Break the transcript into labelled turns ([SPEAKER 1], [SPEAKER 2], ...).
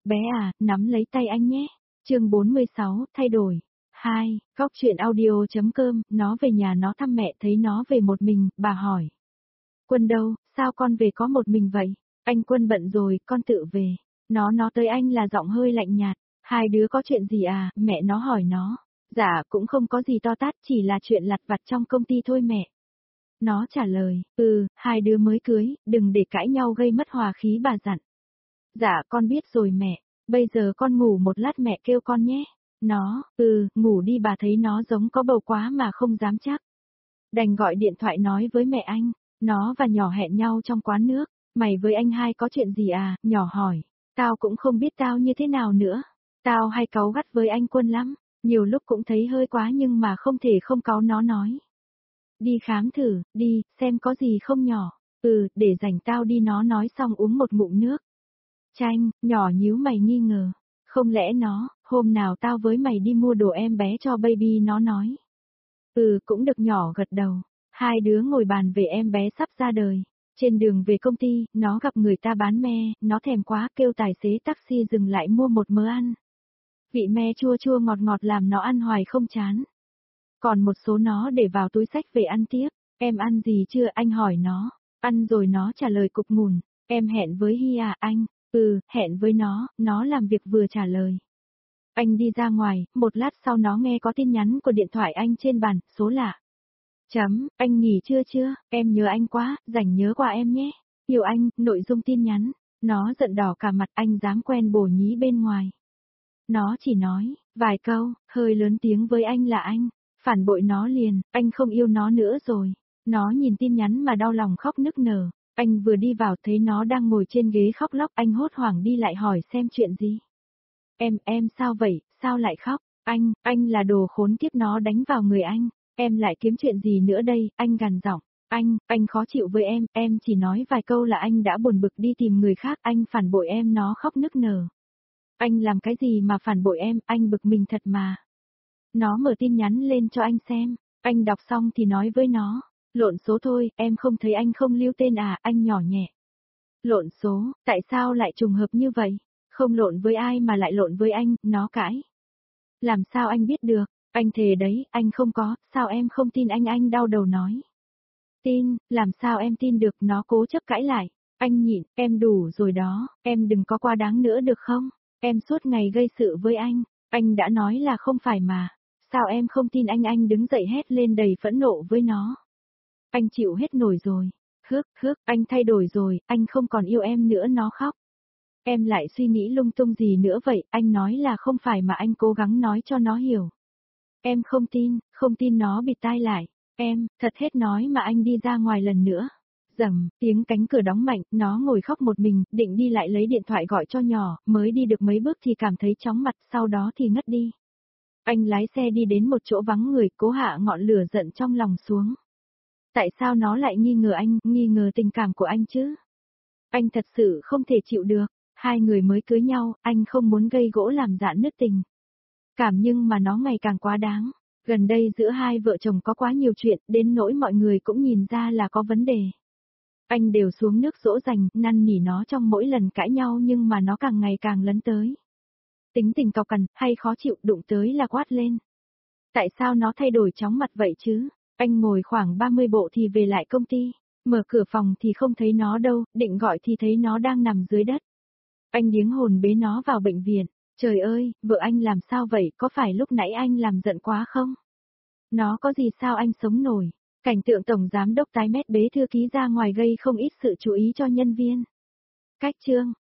[SPEAKER 1] Bé à, nắm lấy tay anh nhé. Chương 46, thay đổi. 2, Góc truyện audio.com, nó về nhà nó thăm mẹ thấy nó về một mình, bà hỏi. Quân đâu, sao con về có một mình vậy? Anh Quân bận rồi, con tự về. Nó tới anh là giọng hơi lạnh nhạt. Hai đứa có chuyện gì à, mẹ nó hỏi nó. Dạ, cũng không có gì to tát, chỉ là chuyện lặt vặt trong công ty thôi mẹ. Nó trả lời, hai đứa mới cưới, đừng để cãi nhau gây mất hòa khí bà dặn. Dạ con biết rồi mẹ, bây giờ con ngủ một lát mẹ kêu con nhé. Nó, ngủ đi bà thấy nó giống có bầu quá mà không dám chắc. Đành gọi điện thoại nói với mẹ anh, nó và nhỏ hẹn nhau trong quán nước, mày với anh hai có chuyện gì à, nhỏ hỏi. Tao cũng không biết tao như thế nào nữa. Tao hay cáu gắt với anh Quân lắm, nhiều lúc cũng thấy hơi quá nhưng mà không thể không cáu nó nói. Đi khám thử, đi, xem có gì không nhỏ. Để rảnh tao đi nó nói xong uống một ngụm nước. Chanh, nhỏ nhíu mày nghi ngờ. Không lẽ hôm nào tao với mày đi mua đồ em bé cho baby nó nói. Cũng được nhỏ gật đầu. Hai đứa ngồi bàn về em bé sắp ra đời. Trên đường về công ty, nó gặp người ta bán me, nó thèm quá kêu tài xế taxi dừng lại mua một mớ ăn. Vị me chua chua ngọt ngọt làm nó ăn hoài không chán. Còn một số nó để vào túi xách về ăn tiếp. Em ăn gì chưa anh hỏi nó. Ăn rồi nó trả lời cục ngùn. Em hẹn với Hi à anh. Hẹn với nó làm việc vừa trả lời. Anh đi ra ngoài, một lát sau nó nghe có tin nhắn của điện thoại anh trên bàn, số lạ. Anh nghỉ chưa, em nhớ anh quá, rảnh nhớ qua em nhé. Yêu anh, nội dung tin nhắn. Nó giận đỏ cả mặt anh dám quen bồ nhí bên ngoài. Nó chỉ nói, vài câu, hơi lớn tiếng với anh là anh. Phản bội nó liền, anh không yêu nó nữa rồi. Nó nhìn tin nhắn mà đau lòng khóc nức nở. Anh vừa đi vào thấy nó đang ngồi trên ghế khóc lóc, anh hốt hoảng đi lại hỏi xem chuyện gì. Em sao vậy, sao lại khóc? Anh là đồ khốn kiếp nó đánh vào người anh. Em lại kiếm chuyện gì nữa đây, anh gằn giọng. Anh khó chịu với em chỉ nói vài câu là anh đã buồn bực đi tìm người khác, anh phản bội em, nó khóc nức nở. Anh làm cái gì mà phản bội em, anh bực mình thật mà. Nó mở tin nhắn lên cho anh xem, anh đọc xong thì nói với nó. Lộn số thôi, em không thấy anh không lưu tên à, anh nhỏ nhẹ. Lộn số, tại sao lại trùng hợp như vậy? Không lộn với ai mà lại lộn với anh, nó cãi. Làm sao anh biết được, anh thề đấy, anh không có, sao em không tin anh đau đầu nói. Tin, làm sao em tin được, nó cố chấp cãi lại. Anh nhịn, em đủ rồi đó, em đừng có quá đáng nữa được không? Em suốt ngày gây sự với anh đã nói là không phải mà. Sao em không tin anh đứng dậy hét lên đầy phẫn nộ với nó. Anh chịu hết nổi rồi. Anh thay đổi rồi, anh không còn yêu em nữa, nó khóc. Em lại suy nghĩ lung tung gì nữa vậy, anh nói là không phải mà anh cố gắng nói cho nó hiểu. Em không tin nó bịt tai lại. Em, thật hết nói mà anh đi ra ngoài lần nữa. Rầm, tiếng cánh cửa đóng mạnh, nó ngồi khóc một mình, định đi lại lấy điện thoại gọi cho nhỏ, mới đi được mấy bước thì cảm thấy chóng mặt, sau đó thì ngất đi. Anh lái xe đi đến một chỗ vắng người, cố hạ ngọn lửa giận trong lòng xuống. Tại sao nó lại nghi ngờ anh, nghi ngờ tình cảm của anh chứ? Anh thật sự không thể chịu được, hai người mới cưới nhau, anh không muốn gây gỗ làm rạn nứt tình cảm, nhưng mà nó ngày càng quá đáng. Gần đây giữa hai vợ chồng có quá nhiều chuyện, đến nỗi mọi người cũng nhìn ra là có vấn đề. Anh đều xuống nước dỗ dành, năn nỉ nó trong mỗi lần cãi nhau nhưng mà nó càng ngày càng lấn tới. Tính tình cọc cằn, hay khó chịu, đụng tới là quát lên. Tại sao nó thay đổi chóng mặt vậy chứ? Anh ngồi khoảng 30 bộ thì về lại công ty, mở cửa phòng thì không thấy nó đâu, định gọi thì thấy nó đang nằm dưới đất. Anh điếng hồn bế nó vào bệnh viện. Trời ơi, vợ anh làm sao vậy, có phải lúc nãy anh làm giận quá không? Nó có gì sao anh sống nổi? Cảnh tượng tổng giám đốc tái mét bế thư ký ra ngoài gây không ít sự chú ý cho nhân viên. Cách chương